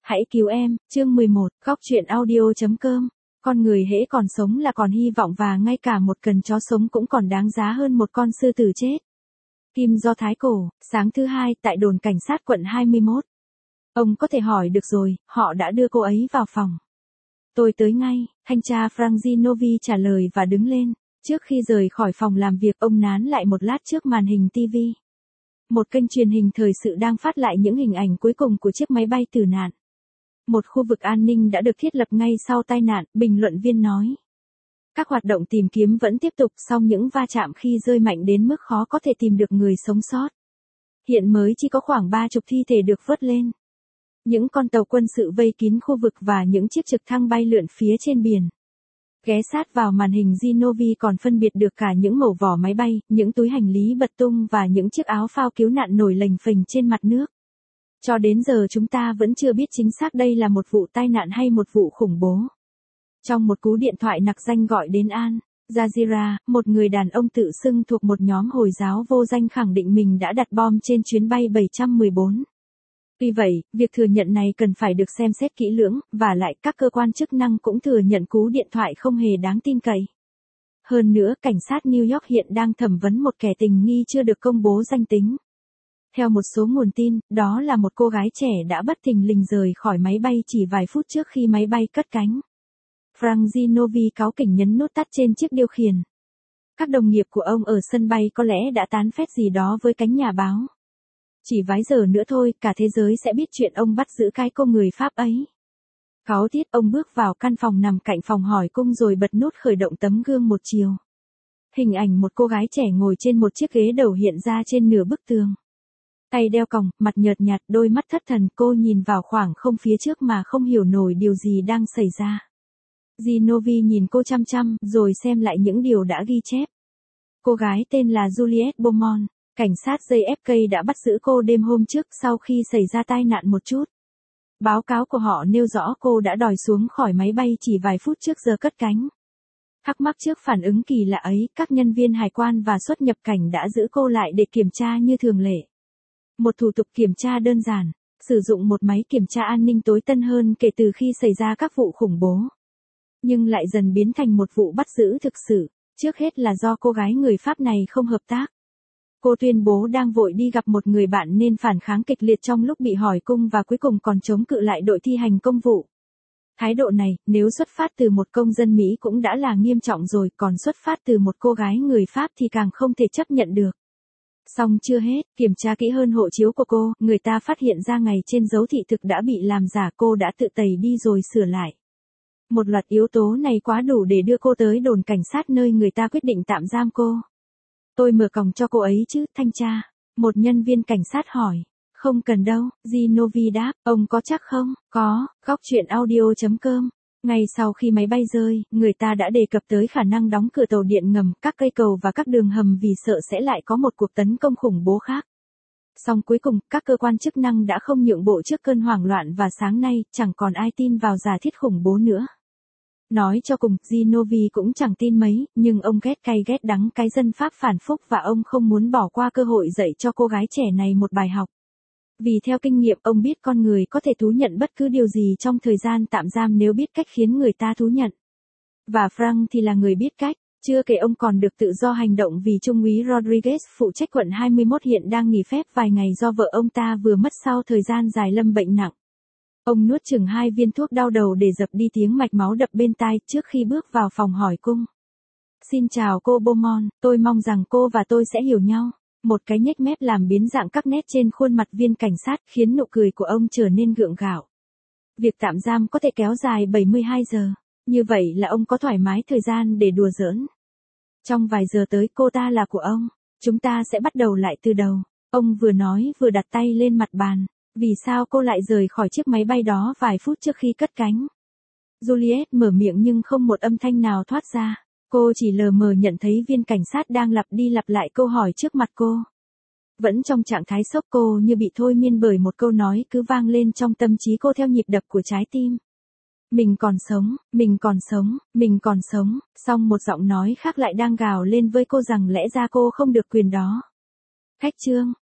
Hãy cứu em, chương 11, góc truyện audio.com. Con người hễ còn sống là còn hy vọng và ngay cả một cần chó sống cũng còn đáng giá hơn một con sư tử chết. Kim Do Thái Cổ, sáng thứ Hai tại đồn cảnh sát quận 21. Ông có thể hỏi được rồi, họ đã đưa cô ấy vào phòng. Tôi tới ngay, thanh tra Franzinovi trả lời và đứng lên. Trước khi rời khỏi phòng làm việc, ông nán lại một lát trước màn hình TV. Một kênh truyền hình thời sự đang phát lại những hình ảnh cuối cùng của chiếc máy bay tử nạn. Một khu vực an ninh đã được thiết lập ngay sau tai nạn, bình luận viên nói. Các hoạt động tìm kiếm vẫn tiếp tục sau những va chạm khi rơi mạnh đến mức khó có thể tìm được người sống sót. Hiện mới chỉ có khoảng 30 thi thể được vớt lên. Những con tàu quân sự vây kín khu vực và những chiếc trực thăng bay lượn phía trên biển. Ghé sát vào màn hình Zinovi còn phân biệt được cả những mẩu vỏ máy bay, những túi hành lý bật tung và những chiếc áo phao cứu nạn nổi lềnh phềnh trên mặt nước. Cho đến giờ chúng ta vẫn chưa biết chính xác đây là một vụ tai nạn hay một vụ khủng bố. Trong một cú điện thoại nặc danh gọi đến Al Jazeera, một người đàn ông tự xưng thuộc một nhóm Hồi giáo vô danh khẳng định mình đã đặt bom trên chuyến bay 714. Tuy vậy, việc thừa nhận này cần phải được xem xét kỹ lưỡng, và lại các cơ quan chức năng cũng thừa nhận cú điện thoại không hề đáng tin cậy. Hơn nữa, cảnh sát New York hiện đang thẩm vấn một kẻ tình nghi chưa được công bố danh tính. Theo một số nguồn tin, đó là một cô gái trẻ đã bất thình lình rời khỏi máy bay chỉ vài phút trước khi máy bay cất cánh. Franzinovi cáu kỉnh nhấn nút tắt trên chiếc điều khiển. Các đồng nghiệp của ông ở sân bay có lẽ đã tán phét gì đó với cánh nhà báo. Chỉ vài giờ nữa thôi, cả thế giới sẽ biết chuyện ông bắt giữ cái cô người Pháp ấy. Cáu tiết, ông bước vào căn phòng nằm cạnh phòng hỏi cung rồi bật nút khởi động tấm gương một chiều. Hình ảnh một cô gái trẻ ngồi trên một chiếc ghế đầu hiện ra trên nửa bức tường. Tay đeo còng, mặt nhợt nhạt, đôi mắt thất thần, cô nhìn vào khoảng không phía trước mà không hiểu nổi điều gì đang xảy ra. Zinovi nhìn cô chăm chăm, rồi xem lại những điều đã ghi chép. Cô gái tên là Juliette Beaumont. Cảnh sát JFK đã bắt giữ cô đêm hôm trước sau khi xảy ra tai nạn một chút. Báo cáo của họ nêu rõ cô đã đòi xuống khỏi máy bay chỉ vài phút trước giờ cất cánh. Thắc mắc trước phản ứng kỳ lạ ấy, các nhân viên hải quan và xuất nhập cảnh đã giữ cô lại để kiểm tra như thường lệ. Một thủ tục kiểm tra đơn giản, sử dụng một máy kiểm tra an ninh tối tân hơn kể từ khi xảy ra các vụ khủng bố. Nhưng lại dần biến thành một vụ bắt giữ thực sự, trước hết là do cô gái người Pháp này không hợp tác. Cô tuyên bố đang vội đi gặp một người bạn nên phản kháng kịch liệt trong lúc bị hỏi cung và cuối cùng còn chống cự lại đội thi hành công vụ. Thái độ này, nếu xuất phát từ một công dân Mỹ cũng đã là nghiêm trọng rồi, còn xuất phát từ một cô gái người Pháp thì càng không thể chấp nhận được. Xong chưa hết, kiểm tra kỹ hơn hộ chiếu của cô, người ta phát hiện ra ngày trên dấu thị thực đã bị làm giả, cô đã tự tẩy đi rồi sửa lại. Một loạt yếu tố này quá đủ để đưa cô tới đồn cảnh sát nơi người ta quyết định tạm giam cô. Tôi mở còng cho cô ấy chứ, thanh tra. Một nhân viên cảnh sát hỏi. Không cần đâu, Zinovi đáp, ông có chắc không? Có, góc truyện audio.com. Ngay sau khi máy bay rơi, người ta đã đề cập tới khả năng đóng cửa tàu điện ngầm, các cây cầu và các đường hầm vì sợ sẽ lại có một cuộc tấn công khủng bố khác. Song cuối cùng, các cơ quan chức năng đã không nhượng bộ trước cơn hoảng loạn và sáng nay, chẳng còn ai tin vào giả thiết khủng bố nữa. Nói cho cùng, Zinovi cũng chẳng tin mấy, nhưng ông ghét cay ghét đắng cái dân Pháp phản phúc và ông không muốn bỏ qua cơ hội dạy cho cô gái trẻ này một bài học. Vì theo kinh nghiệm ông biết con người có thể thú nhận bất cứ điều gì trong thời gian tạm giam nếu biết cách khiến người ta thú nhận. Và Frank thì là người biết cách, chưa kể ông còn được tự do hành động vì Trung úy Rodriguez phụ trách quận 21 hiện đang nghỉ phép vài ngày do vợ ông ta vừa mất sau thời gian dài lâm bệnh nặng. Ông nuốt chừng 2 viên thuốc đau đầu để dập đi tiếng mạch máu đập bên tai trước khi bước vào phòng hỏi cung. Xin chào cô Beaumont, tôi mong rằng cô và tôi sẽ hiểu nhau. Một cái nhếch mép làm biến dạng các nét trên khuôn mặt viên cảnh sát khiến nụ cười của ông trở nên gượng gạo. Việc tạm giam có thể kéo dài 72 giờ. Như vậy là ông có thoải mái thời gian để đùa giỡn. Trong vài giờ tới cô ta là của ông. Chúng ta sẽ bắt đầu lại từ đầu. Ông vừa nói vừa đặt tay lên mặt bàn. Vì sao cô lại rời khỏi chiếc máy bay đó vài phút trước khi cất cánh? Juliette mở miệng nhưng không một âm thanh nào thoát ra. Cô chỉ lờ mờ nhận thấy viên cảnh sát đang lặp đi lặp lại câu hỏi trước mặt cô. Vẫn trong trạng thái sốc, cô như bị thôi miên bởi một câu nói cứ vang lên trong tâm trí cô theo nhịp đập của trái tim. Mình còn sống, mình còn sống, mình còn sống, song một giọng nói khác lại đang gào lên với cô rằng lẽ ra cô không được quyền đó. Khách trương,